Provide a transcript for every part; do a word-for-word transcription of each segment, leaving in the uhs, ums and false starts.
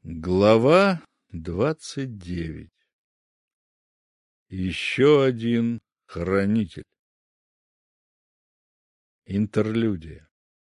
Глава двадцать девять. Еще один хранитель. Интерлюдия.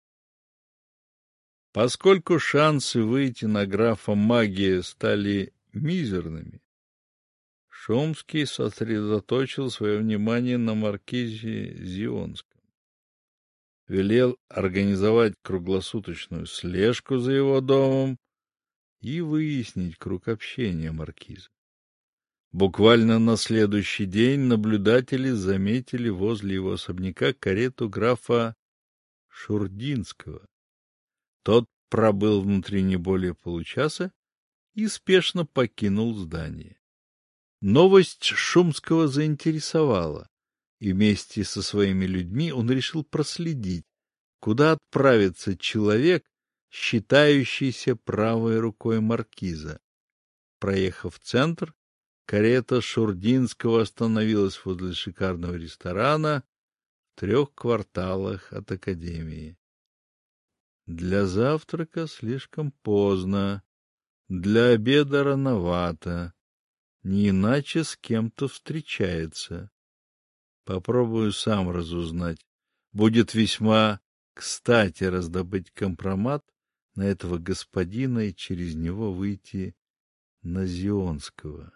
Поскольку шансы выйти на графа магия стали мизерными, Шумский сосредоточил свое внимание на маркизе Зионском. Велел организовать круглосуточную слежку за его домом и выяснить круг общения маркиза. Буквально на следующий день наблюдатели заметили возле его особняка карету графа Шурдинского. Тот пробыл внутри не более получаса и спешно покинул здание. Новость Шумского заинтересовала, и вместе со своими людьми он решил проследить, куда отправится человек, считающийся правой рукой маркиза. Проехав в центр, карета Шурдинского остановилась возле шикарного ресторана в трех кварталах от академии. Для завтрака слишком поздно, для обеда рановато, не иначе с кем-то встречается. Попробую сам разузнать. Будет весьма кстати раздобыть компромат на этого господина и через него выйти на Зионского.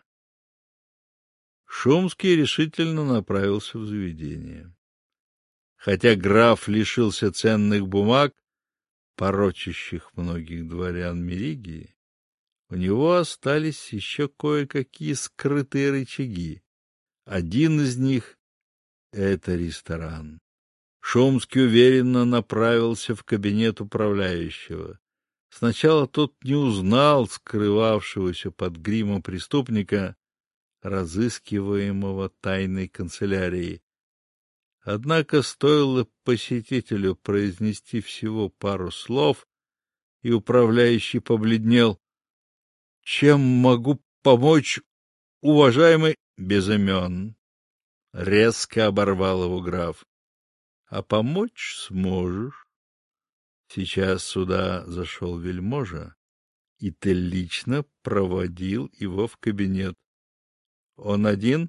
Шумский решительно направился в заведение. Хотя граф лишился ценных бумаг, порочащих многих дворян Меригии, у него остались еще кое-какие скрытые рычаги. Один из них — это ресторан. Шумский уверенно направился в кабинет управляющего. Сначала тот не узнал скрывавшегося под гримом преступника, разыскиваемого тайной канцелярией. Однако стоило посетителю произнести всего пару слов, и управляющий побледнел. — Чем могу помочь, уважаемый? — Без имен. Резко оборвал его граф. — А помочь сможешь. Сейчас сюда зашел вельможа, и ты лично проводил его в кабинет. Он один?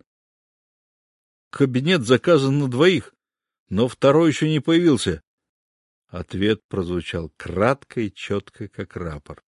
Кабинет заказан на двоих, но второй еще не появился. Ответ прозвучал кратко и четко, как рапорт.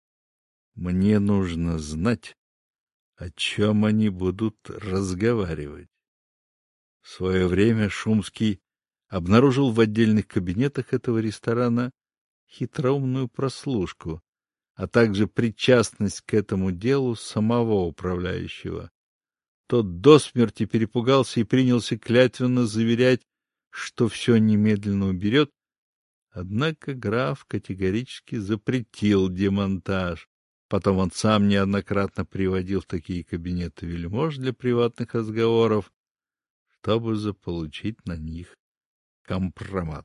Мне нужно знать, о чем они будут разговаривать. В свое время Шумский обнаружил в отдельных кабинетах этого ресторана хитроумную прослушку, а также причастность к этому делу самого управляющего. Тот до смерти перепугался и принялся клятвенно заверять, что все немедленно уберет. Однако граф категорически запретил демонтаж. Потом он сам неоднократно приводил в такие кабинеты вельмож для приватных разговоров, чтобы заполучить на них компромат.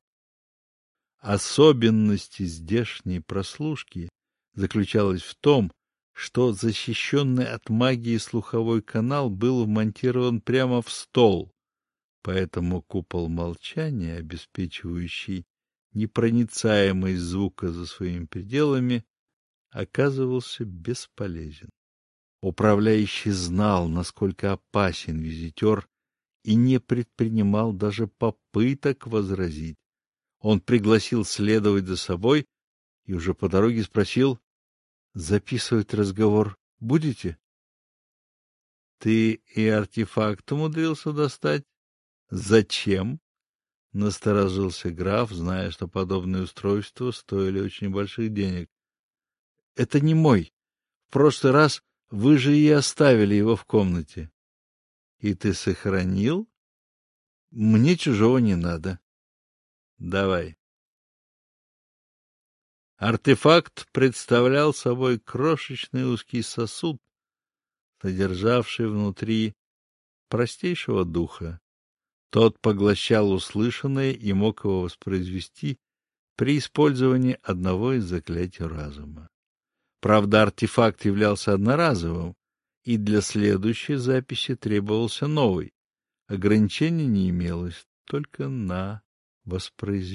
Особенность здешней прослушки заключалась в том, что защищенный от магии слуховой канал был вмонтирован прямо в стол, поэтому купол молчания, обеспечивающий непроницаемость звука за своими пределами, оказывался бесполезен. Управляющий знал, насколько опасен визитер, и не предпринимал даже попыток возразить. Он пригласил следовать за собой и уже по дороге спросил: записывать разговор будете? — Ты и артефакт умудрился достать? — Зачем? — насторожился граф, зная, что подобные устройства стоили очень больших денег. — Это не мой. В прошлый раз вы же и оставили его в комнате. — И ты сохранил? — Мне чужого не надо. — Давай. Артефакт представлял собой крошечный узкий сосуд, содержавший внутри простейшего духа. Тот поглощал услышанное и мог его воспроизвести при использовании одного из заклятий разума. Правда, артефакт являлся одноразовым, и для следующей записи требовался новый. Ограничений не имелось, только на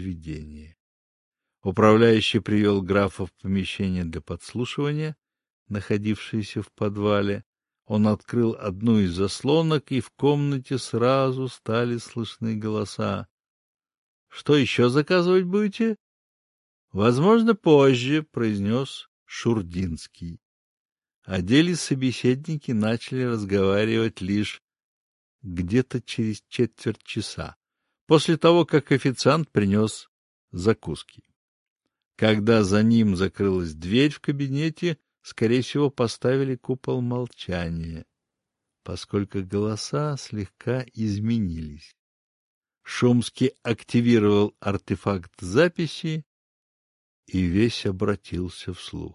воспроизведение. Управляющий привел графа в помещение для подслушивания, находившиеся в подвале. Он открыл одну из заслонок, и в комнате сразу стали слышны голоса. — Что еще заказывать будете? — Возможно, позже, — произнес Шурдинский. О деле собеседники начали разговаривать лишь где-то через четверть часа, после того, как официант принес закуски. Когда за ним закрылась дверь в кабинете, скорее всего, поставили купол молчания, поскольку голоса слегка изменились. Шумский активировал артефакт записи и весь обратился вслух.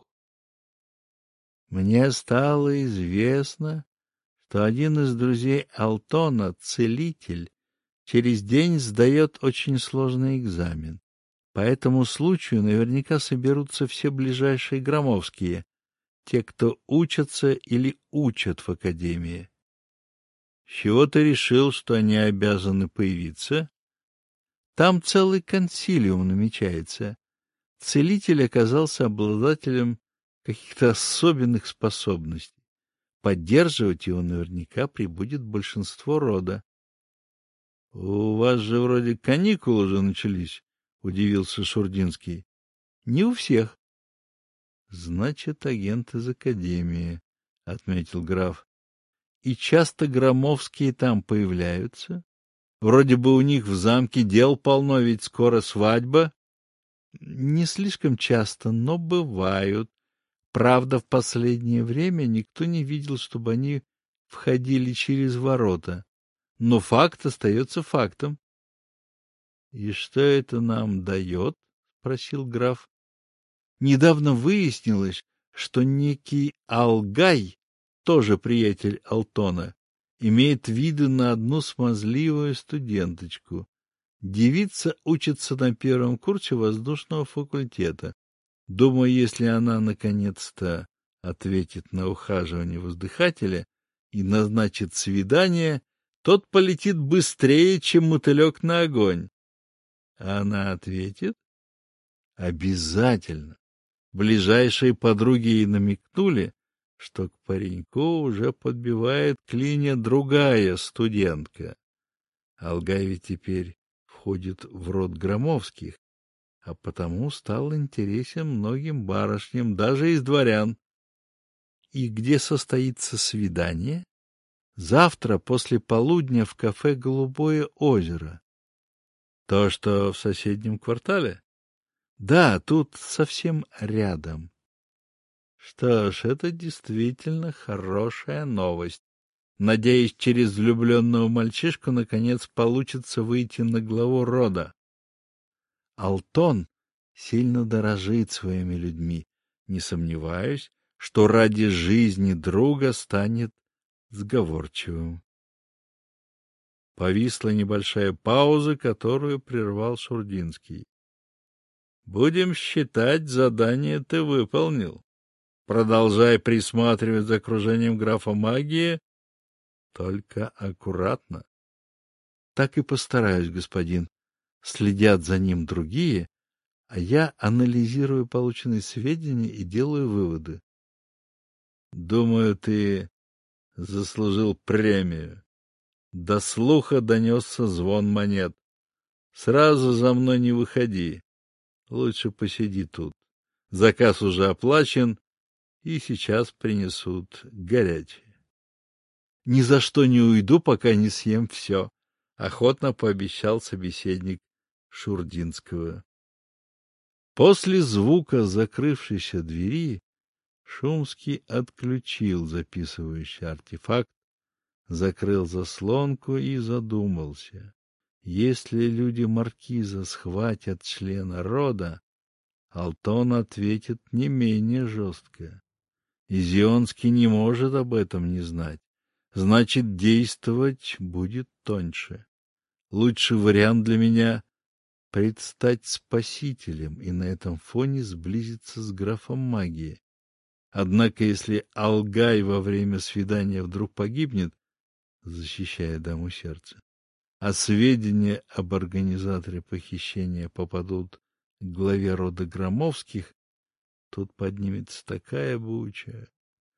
Мне стало известно, что один из друзей Алтона, целитель, через день сдает очень сложный экзамен. По этому случаю наверняка соберутся все ближайшие громовские, те, кто учатся или учат в академии. С чего ты решил, что они обязаны появиться? Там целый консилиум намечается. Целитель оказался обладателем каких-то особенных способностей. Поддерживать его наверняка прибудет большинство рода. — У вас же вроде каникулы уже начались, — удивился Шурдинский. — Не у всех. — Значит, агент из академии, — отметил граф. — И часто громовские там появляются? Вроде бы у них в замке дел полно, ведь скоро свадьба. — Не слишком часто, но бывают. Правда, в последнее время никто не видел, чтобы они входили через ворота. Но факт остается фактом. — И что это нам дает? — спросил граф. Недавно выяснилось, что некий Алгай, тоже приятель Алтона, имеет виды на одну смазливую студенточку. Девица учится на первом курсе воздушного факультета. Думаю, если она наконец-то ответит на ухаживание воздыхателя и назначит свидание, тот полетит быстрее, чем мотылек на огонь. А она ответит? Обязательно. Ближайшие подруги ей намекнули, что к пареньку уже подбивает клинья другая студентка. Алгай ведь теперь входит в род Громовских, а потому стал интересен многим барышням, даже из дворян. И где состоится свидание? Завтра после полудня в кафе «Голубое озеро». То, что в соседнем квартале? Да, тут совсем рядом. Что ж, это действительно хорошая новость. Надеюсь, через влюбленного мальчишку наконец получится выйти на главу рода. Алтон сильно дорожит своими людьми. Не сомневаюсь, что ради жизни друга станет сговорчивым. Повисла небольшая пауза, которую прервал Шурдинский. — Будем считать, задание ты выполнил. Продолжай присматривать за окружением графа магии, только аккуратно. — Так и постараюсь, господин. Следят за ним другие, а я анализирую полученные сведения и делаю выводы. — Думаю, ты заслужил премию. До слуха донесся звон монет. Сразу за мной не выходи. Лучше посиди тут. Заказ уже оплачен, и сейчас принесут горячее. — Ни за что не уйду, пока не съем все, — охотно пообещал собеседник Шурдинского. После звука закрывшейся двери Шумский отключил записывающий артефакт, закрыл заслонку и задумался. Если люди маркиза схватят члена рода, Алтон ответит не менее жестко. Изионский не может об этом не знать. Значит, действовать будет тоньше. Лучший вариант для меня — предстать спасителем и на этом фоне сблизиться с графом магии. Однако, если Алгай во время свидания вдруг погибнет, защищая даму сердца, а сведения об организаторе похищения попадут к главе рода Громовских, тут поднимется такая буча.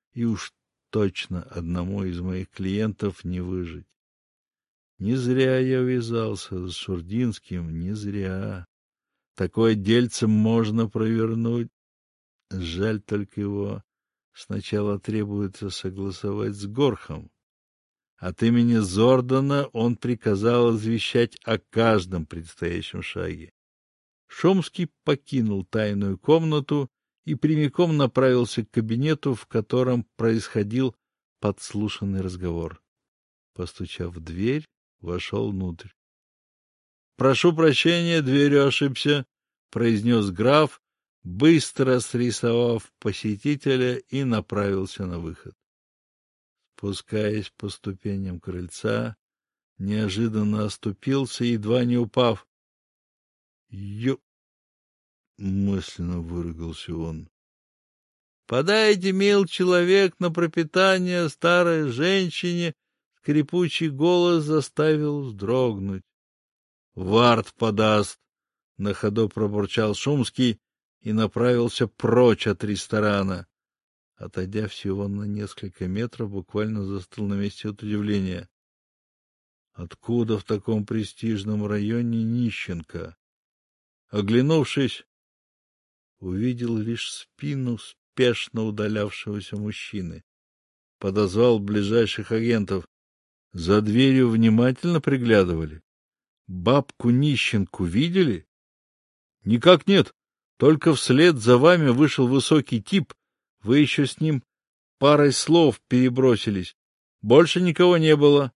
и уж точно одному из моих клиентов не выжить. Не зря я ввязался с Шурдинским, не зря. Такое дельце можно провернуть. Жаль только его сначала требуется согласовать с Горхом. От имени Зордана он приказал извещать о каждом предстоящем шаге. Шумский покинул тайную комнату и прямиком направился к кабинету, в котором происходил подслушанный разговор. Постучав в дверь, вошел внутрь. — Прошу прощения, дверью ошибся, — произнес граф, быстро срисовав посетителя, и направился на выход. Спускаясь по ступеням крыльца, неожиданно оступился, едва не упав. — Ё... — мысленно выругался он. — Подайте, мил человек, на пропитание старой женщине, — скрипучий голос заставил вздрогнуть. — Вард подаст, — на ходу пробурчал Шумский и направился прочь от ресторана. Отойдя всего на несколько метров, буквально застыл на месте от удивления. Откуда в таком престижном районе нищенка? Оглянувшись, увидел лишь спину спешно удалявшегося мужчины. Подозвал ближайших агентов. За дверью внимательно приглядывали. Бабку-нищенку видели? Никак нет. Только вслед за вами вышел высокий тип. Вы еще с ним парой слов перебросились. Больше никого не было.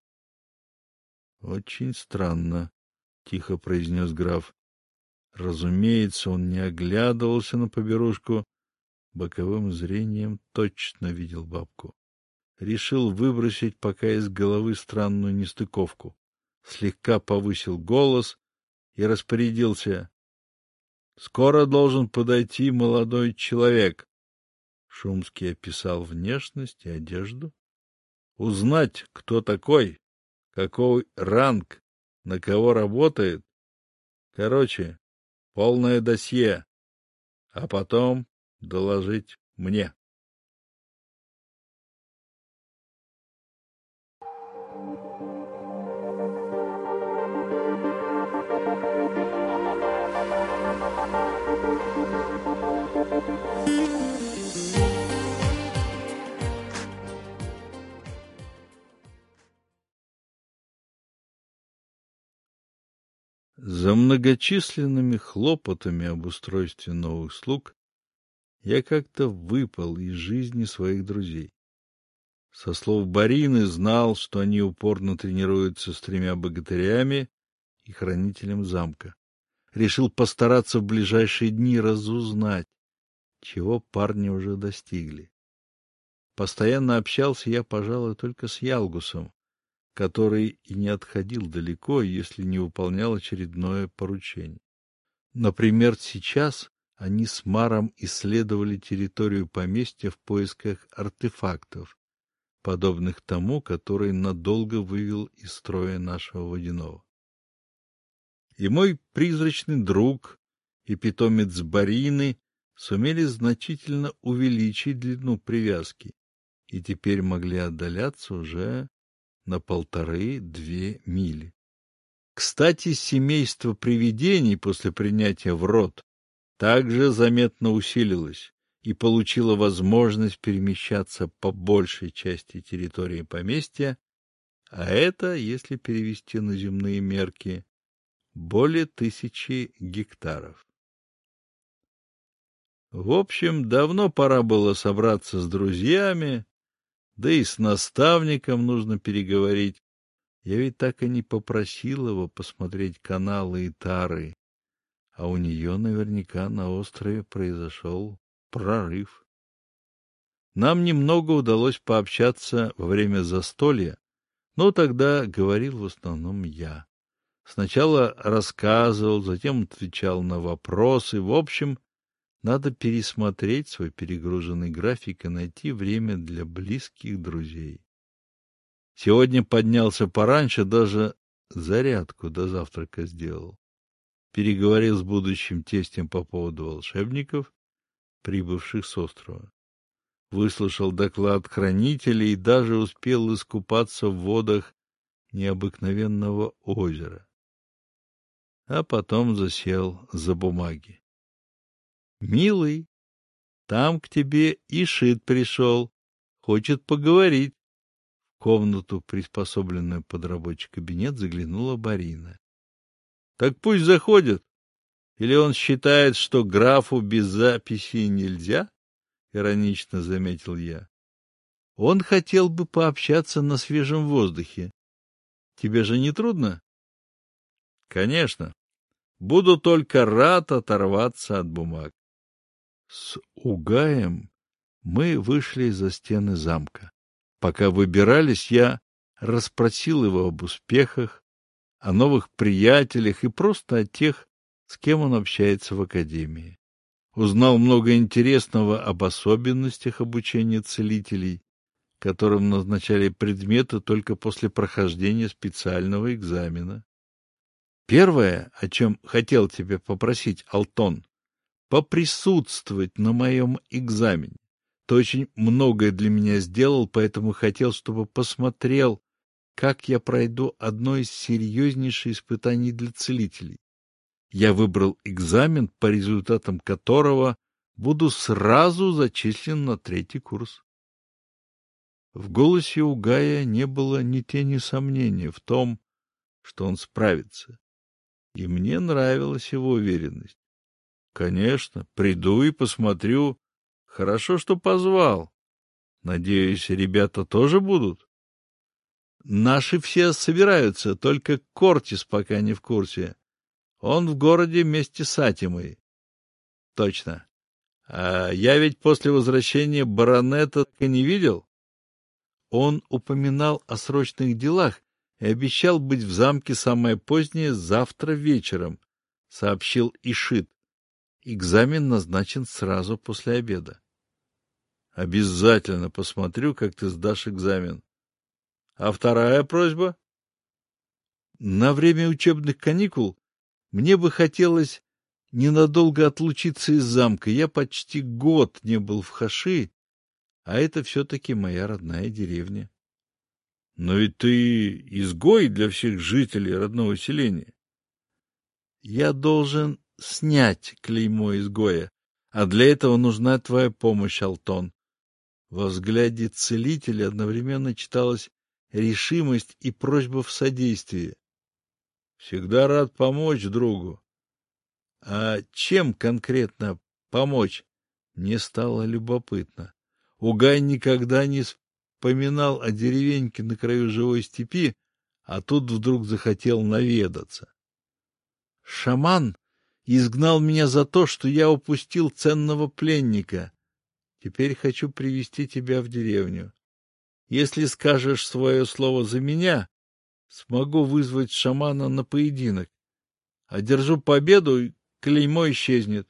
— Очень странно, — тихо произнес граф. Разумеется, он не оглядывался на поберушку. Боковым зрением точно видел бабку. Решил выбросить пока из головы странную нестыковку. Слегка повысил голос и распорядился. — Скоро должен подойти молодой человек. Шумский описал внешность и одежду. Узнать, кто такой, какой ранг, на кого работает. Короче, полное досье, а потом доложить мне. За многочисленными хлопотами об устройстве новых слуг я как-то выпал из жизни своих друзей. Со слов Барины знал, что они упорно тренируются с тремя богатырями и хранителем замка. Решил постараться в ближайшие дни разузнать, чего парни уже достигли. Постоянно общался я, пожалуй, только с Ялгусом, который и не отходил далеко, если не выполнял очередное поручение. Например, сейчас они с Маром исследовали территорию поместья в поисках артефактов, подобных тому, который надолго вывел из строя нашего водяного. И мой призрачный друг, и питомец Барины сумели значительно увеличить длину привязки и теперь могли отдаляться уже на полторы-две мили. Кстати, семейство привидений после принятия в род также заметно усилилось и получило возможность перемещаться по большей части территории поместья, а это, если перевести на земные мерки, более тысячи гектаров. В общем, давно пора было собраться с друзьями, да и с наставником нужно переговорить. Я ведь так и не попросил его посмотреть каналы Итары, а у нее наверняка на острове произошел прорыв. Нам немного удалось пообщаться во время застолья, но тогда говорил в основном я. Сначала рассказывал, затем отвечал на вопросы. В общем, надо пересмотреть свой перегруженный график и найти время для близких друзей. Сегодня поднялся пораньше, даже зарядку до завтрака сделал. Переговорил с будущим тестем по поводу волшебников, прибывших с острова. выслушал доклад хранителя и даже успел искупаться в водах необыкновенного озера. А потом засел за бумаги. — Милый, там к тебе Ишит пришел, хочет поговорить. В комнату, приспособленную под рабочий кабинет, заглянула Барина. — Так пусть заходит. Или он считает, что графу без записи нельзя? — иронично заметил я. — Он хотел бы пообщаться на свежем воздухе. Тебе же не трудно? — Конечно. Буду только рад оторваться от бумаг. С Угаем мы вышли за стены замка. Пока выбирались, я расспросил его об успехах, о новых приятелях и просто о тех, с кем он общается в академии. Узнал много интересного об особенностях обучения целителей, которым назначали предметы только после прохождения специального экзамена. Первое, о чем хотел тебя попросить, Алтон, поприсутствовать на моем экзамене. Ты очень многое для меня сделал, поэтому хотел, чтобы посмотрел, как я пройду одно из серьезнейших испытаний для целителей. Я выбрал экзамен, по результатам которого буду сразу зачислен на третий курс. В голосе Угая не было ни тени сомнения в том, что он справится. И мне нравилась его уверенность. Конечно, приду и посмотрю. Хорошо, что позвал. Надеюсь, ребята тоже будут? Наши все собираются, только Кортис пока не в курсе. Он в городе вместе с Атимой. Точно. А я ведь после возвращения баронета так и не видел. Он упоминал о срочных делах и обещал быть в замке самое позднее завтра вечером, сообщил Ишит. Экзамен назначен сразу после обеда. Обязательно посмотрю, как ты сдашь экзамен. А вторая просьба? На время учебных каникул мне бы хотелось ненадолго отлучиться из замка. Я почти год не был в Хаши, а это все-таки моя родная деревня. Но ведь ты изгой для всех жителей родного селения. Я должен снять клеймо изгоя, а для этого нужна твоя помощь, Алтон. Во взгляде целителя одновременно читалась решимость и просьба в содействии. Всегда рад помочь другу. А чем конкретно помочь? Мне стало любопытно. Угай никогда не вспоминал о деревеньке на краю живой степи, а тут вдруг захотел наведаться. Шаман изгнал меня за то, что я упустил ценного пленника. Теперь хочу привести тебя в деревню. Если скажешь свое слово за меня, смогу вызвать шамана на поединок. Одержу победу, и клеймо исчезнет.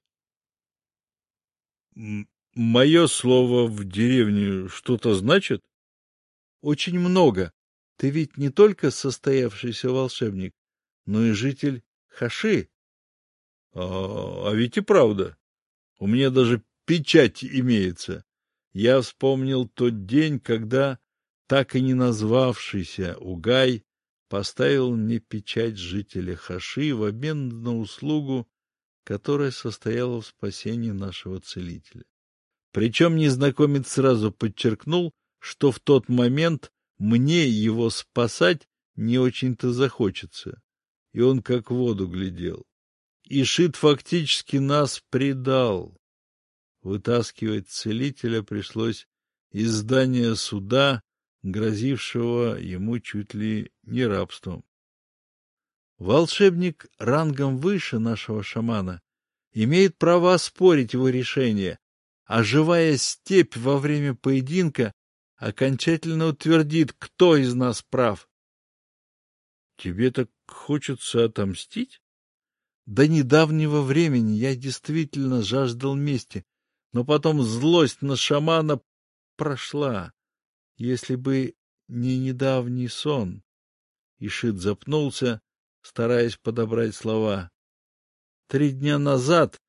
— Мое слово в деревне что-то значит? — Очень много. Ты ведь не только состоявшийся волшебник, но и житель Хаши. А, а ведь и правда. У меня даже печать имеется. Я вспомнил тот день, когда так и не назвавшийся Угай поставил мне печать жителя Хаши в обмен на услугу, которая состояла в спасении нашего целителя. Причем незнакомец сразу подчеркнул, что в тот момент мне его спасать не очень-то захочется, и он как в воду глядел. Ишит фактически нас предал. Вытаскивать целителя пришлось из здания суда, грозившего ему чуть ли не рабством. Волшебник рангом выше нашего шамана имеет право оспорить его решение, а живая степь во время поединка окончательно утвердит, кто из нас прав. Тебе так хочется отомстить? До недавнего времени я действительно жаждал мести, но потом злость на шамана прошла. Если бы не недавний сон. Ишит запнулся, стараясь подобрать слова. Три дня назад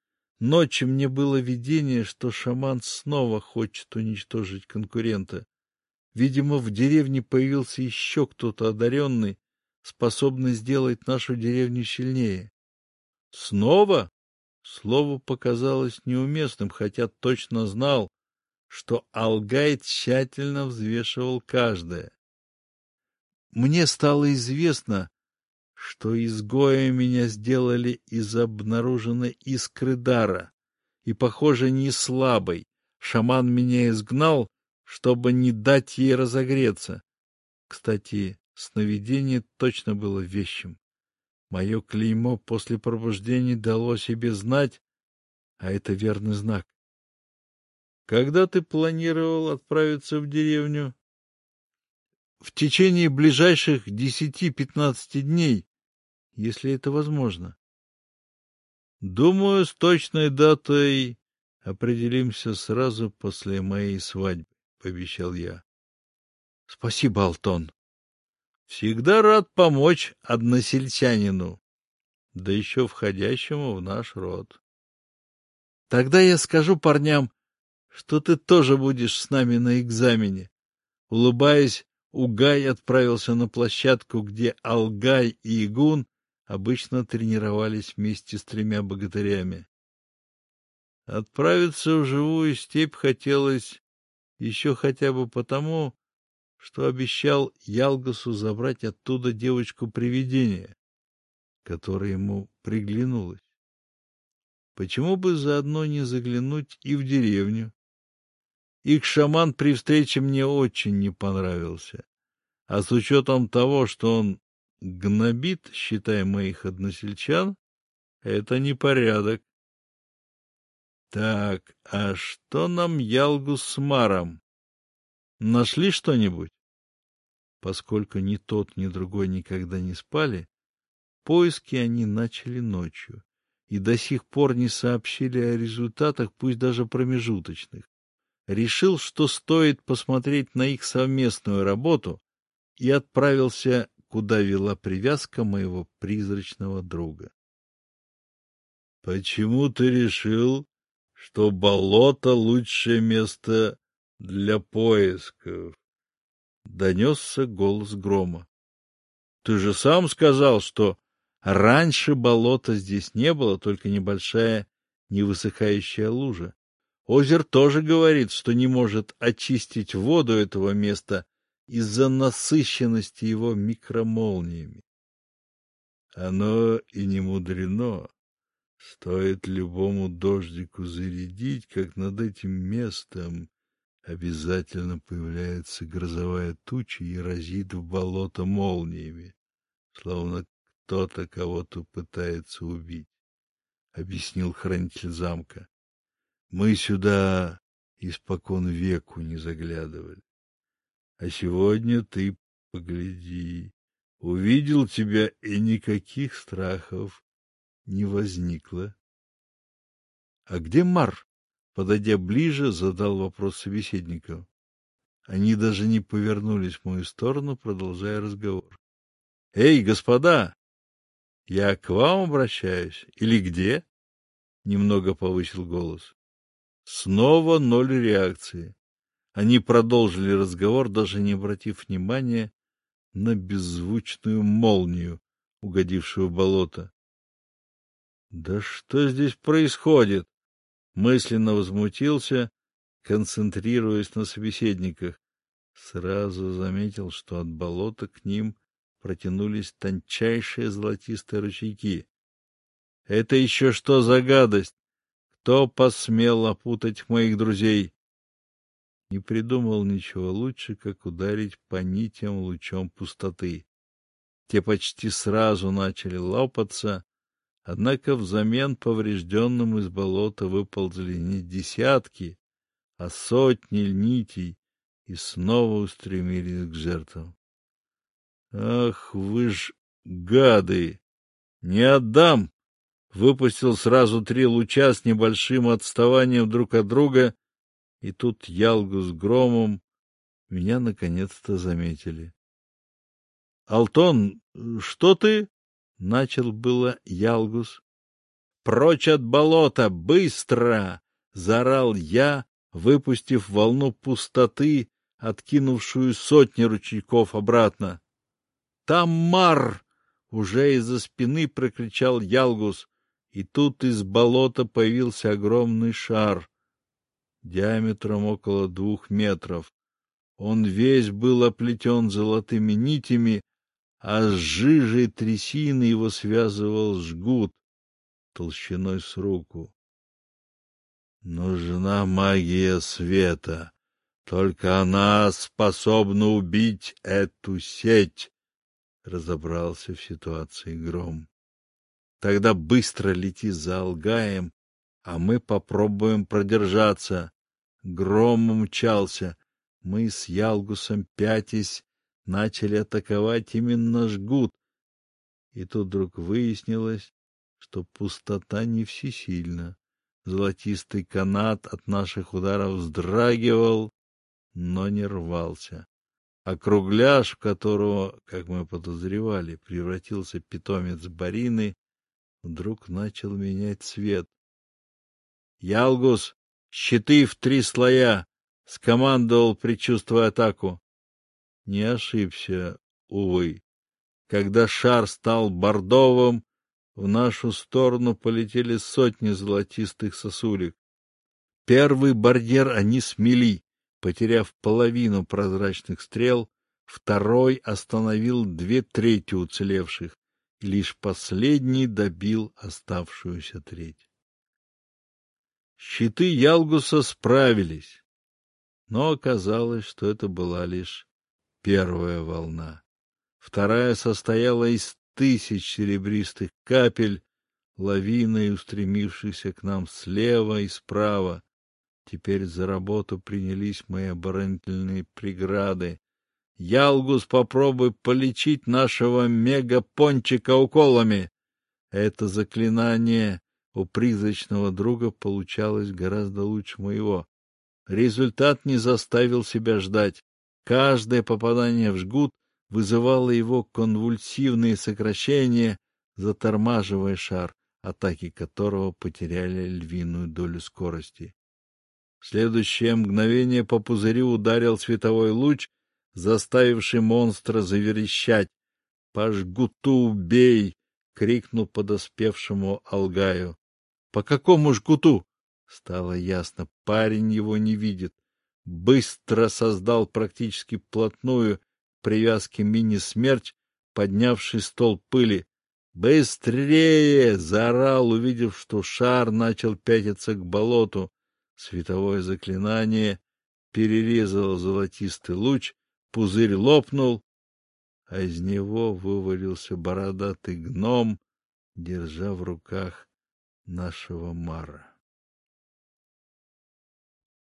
Ночью мне было видение, что шаман снова хочет уничтожить конкурента. Видимо, в деревне появился еще кто-то одаренный, способный сделать нашу деревню сильнее. Снова? Слово показалось неуместным, хотя точно знал, что Алгай тщательно взвешивал каждое. Мне стало известно, что изгоя меня сделали из обнаруженной искры дара, и, похоже, не слабой. Шаман меня изгнал, чтобы не дать ей разогреться. Кстати, сновидение точно было вещим. Мое клеймо после пробуждения дало о себе знать, а это верный знак. Когда ты планировал отправиться в деревню? В течение ближайших десяти-пятнадцати дней, если это возможно. Думаю, с точной датой определимся сразу после моей свадьбы, — пообещал я. — Спасибо, Алтон. Всегда рад помочь односельчанину, да еще входящему в наш род. Тогда я скажу парням, что ты тоже будешь с нами на экзамене. Улыбаясь, Угай отправился на площадку, где Алгай и Игун обычно тренировались вместе с тремя богатырями. Отправиться в живую степь хотелось еще хотя бы потому, что обещал Ялгасу забрать оттуда девочку-привидение, которая ему приглянулась. Почему бы заодно не заглянуть и в деревню? Их шаман при встрече мне очень не понравился, а с учетом того, что он гнобит, считай, моих односельчан, это непорядок. Так, а что нам Ялгус с Маром? Нашли что-нибудь? Поскольку ни тот, ни другой никогда не спали, поиски они начали ночью и до сих пор не сообщили о результатах, пусть даже промежуточных. Решил, что стоит посмотреть на их совместную работу, и отправился, куда вела привязка моего призрачного друга. — Почему ты решил, что болото — лучшее место для поисков? — донесся голос грома. — Ты же сам сказал, что раньше болота здесь не было, только небольшая невысыхающая лужа. Озер тоже говорит, что не может очистить воду этого места из-за насыщенности его микромолниями. Оно и не мудрено. Стоит любому дождику зарядить, как над этим местом обязательно появляется грозовая туча и разит в болото молниями, словно кто-то кого-то пытается убить, — объяснил хранитель замка. Мы сюда испокон веку не заглядывали. А сегодня ты погляди, увидел тебя, и никаких страхов не возникло. — А где Мар? — подойдя ближе, задал вопрос собеседников. Они даже не повернулись в мою сторону, продолжая разговор. — Эй, господа! Я к вам обращаюсь? Или где? — немного повысил голос. Снова ноль реакции. Они продолжили разговор, даже не обратив внимания на беззвучную молнию, угодившую в болото. — Да что здесь происходит? — мысленно возмутился, концентрируясь на собеседниках. Сразу заметил, что от болота к ним протянулись тончайшие золотистые ручейки. — Это еще что за гадость? Кто посмел опутать моих друзей? Не придумал ничего лучше, как ударить по нитям лучом пустоты. Те почти сразу начали лопаться, однако взамен поврежденным из болота выползли не десятки, а сотни нитей и снова устремились к жертвам. «Ах вы ж гады! Не отдам!» Выпустил сразу три луча с небольшим отставанием друг от друга, и тут Ялгус с громом меня наконец-то заметили. — Алтон, что ты? — начал было Ялгус. Прочь от болота! Быстро! — заорал я, выпустив волну пустоты, откинувшую сотни ручейков обратно. — Там Мар! — уже из-за спины прокричал Ялгус, и тут из болота появился огромный шар, диаметром около двух метров. Он весь был оплетен золотыми нитями, а с жижей трясины его связывал жгут толщиной с руку. Нужна магия света. Только она способна убить эту сеть, — разобрался в ситуации Гром. Тогда быстро лети за Алгаем, а мы попробуем продержаться. Гром умчался. Мы с Ялгусом, пятясь, начали атаковать именно жгут. И тут вдруг выяснилось, что пустота не всесильна. Золотистый канат от наших ударов вздрагивал, но не рвался. А кругляш, в которого, как мы подозревали, превратился питомец Барины, вдруг начал менять цвет. — Ялгус, щиты в три слоя! — скомандовал, предчувствуя атаку. Не ошибся, увы. Когда шар стал бордовым, в нашу сторону полетели сотни золотистых сосулек. Первый барьер они смели, потеряв половину прозрачных стрел, второй остановил две трети уцелевших, и лишь последний добил оставшуюся треть. Щиты Ялгуса справились, но оказалось, что это была лишь первая волна. Вторая состояла из тысяч серебристых капель, лавиной устремившихся к нам слева и справа. Теперь за работу принялись мои оборонительные преграды. Ялгус, попробуй полечить нашего мегапончика уколами. Это заклинание у призрачного друга получалось гораздо лучше моего. Результат не заставил себя ждать. Каждое попадание в жгут вызывало его конвульсивные сокращения, затормаживая шар, атаки которого потеряли львиную долю скорости. В следующее мгновение по пузырю ударил световой луч, заставивший монстра заверещать. — По жгуту убей! — крикнул подоспевшему Алгаю. — По какому жгуту? Стало ясно, парень его не видит. Быстро создал практически вплотную привязки мини-смерч, поднявший стол пыли. «Быстрее!» — заорал, увидев, что шар начал пятиться к болоту. Световое заклинание перерезало золотистый луч, пузырь лопнул, а из него вывалился бородатый гном, держа в руках нашего Мара.